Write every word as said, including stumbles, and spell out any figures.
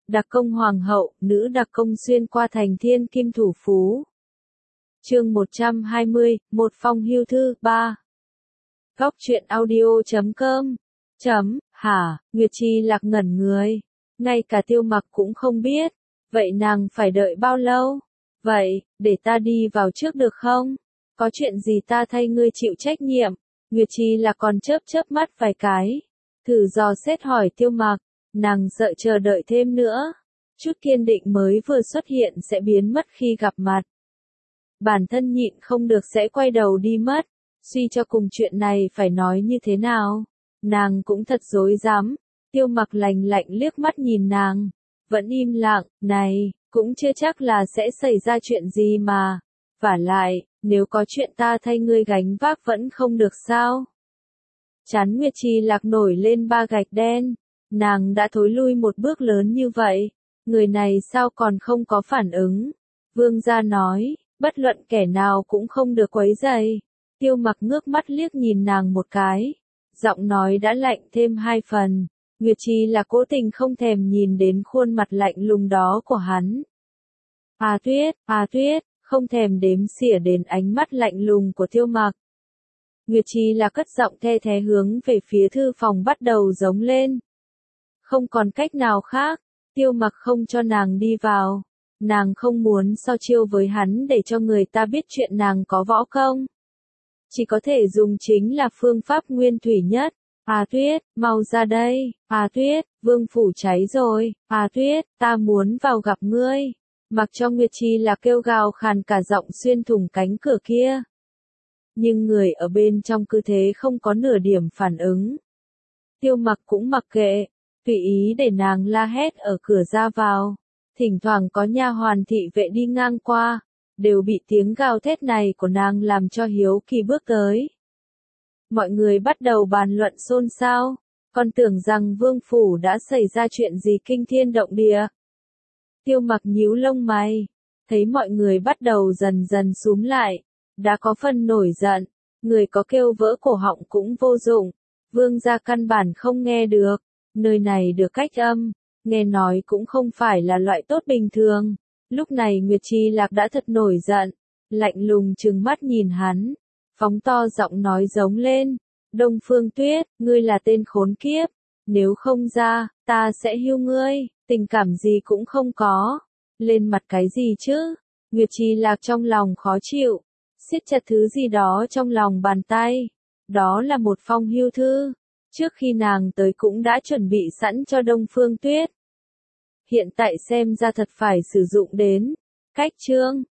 Đặc công hoàng hậu, nữ đặc công xuyên qua thành thiên kim thủ phú. Chương một trăm hai mươi, một phong hưu thư, ba. Góc truyện audio chấm com. Chấm, hả, Nguyệt Chi Lạc ngẩn người. Ngay cả Tiêu Mặc cũng không biết. Vậy nàng phải đợi bao lâu? Vậy, để ta đi vào trước được không? Có chuyện gì ta thay ngươi chịu trách nhiệm? Nguyệt Chi Lạc còn chớp chớp mắt vài cái. Thử dò xét hỏi Tiêu Mặc. Nàng sợ chờ đợi thêm nữa. Chút kiên định mới vừa xuất hiện sẽ biến mất khi gặp mặt. Bản thân nhịn không được sẽ quay đầu đi mất. Suy cho cùng chuyện này phải nói như thế nào? Nàng cũng thật rối rắm. Tiêu Mặc lạnh lạnh liếc mắt nhìn nàng. Vẫn im lặng, này, cũng chưa chắc là sẽ xảy ra chuyện gì mà. Vả lại, nếu có chuyện ta thay ngươi gánh vác vẫn không được sao? Chán Nguyệt Chi Lạc nổi lên ba gạch đen. Nàng đã thối lui một bước lớn như vậy. Người này sao còn không có phản ứng? Vương gia nói, bất luận kẻ nào cũng không được quấy rầy. Tiêu Mặc ngước mắt liếc nhìn nàng một cái. Giọng nói đã lạnh thêm hai phần. Nguyệt Chi là cố tình không thèm nhìn đến khuôn mặt lạnh lùng đó của hắn. À Tuyết, à Tuyết, không thèm đếm xỉa đến ánh mắt lạnh lùng của Tiêu Mặc. Nguyệt Chi là cất giọng the thé hướng về phía thư phòng bắt đầu giống lên. Không còn cách nào khác, Tiêu Mặc không cho nàng đi vào. Nàng không muốn so chiêu với hắn để cho người ta biết chuyện nàng có võ công. Chỉ có thể dùng chính là phương pháp nguyên thủy nhất. À Tuyết, mau ra đây. À Tuyết, vương phủ cháy rồi. À Tuyết, ta muốn vào gặp ngươi. Mặc cho Nguyệt Chi là kêu gào khàn cả giọng xuyên thủng cánh cửa kia. Nhưng người ở bên trong cứ thế không có nửa điểm phản ứng. Tiêu Mặc cũng mặc kệ, tùy ý để nàng la hét ở cửa ra vào. Thỉnh thoảng có nha hoàn thị vệ đi ngang qua, đều bị tiếng gào thét này của nàng làm cho hiếu kỳ bước tới. Mọi người bắt đầu bàn luận xôn xao, còn tưởng rằng vương phủ đã xảy ra chuyện gì kinh thiên động địa. Tiêu Mặc nhíu lông mày, thấy mọi người bắt đầu dần dần xúm lại, đã có phần nổi giận, người có kêu vỡ cổ họng cũng vô dụng, vương gia căn bản không nghe được, nơi này được cách âm, nghe nói cũng không phải là loại tốt bình thường. Lúc này Nguyệt Chi Lạc đã thật nổi giận, lạnh lùng trừng mắt nhìn hắn, phóng to giọng nói giống lên, Đông Phương Tuyết, ngươi là tên khốn kiếp, nếu không ra, ta sẽ hưu ngươi, tình cảm gì cũng không có, lên mặt cái gì chứ? Nguyệt Chi Lạc trong lòng khó chịu, siết chặt thứ gì đó trong lòng bàn tay, đó là một phong hưu thư, trước khi nàng tới cũng đã chuẩn bị sẵn cho Đông Phương Tuyết. Hiện tại xem ra thật phải sử dụng đến. Cách chương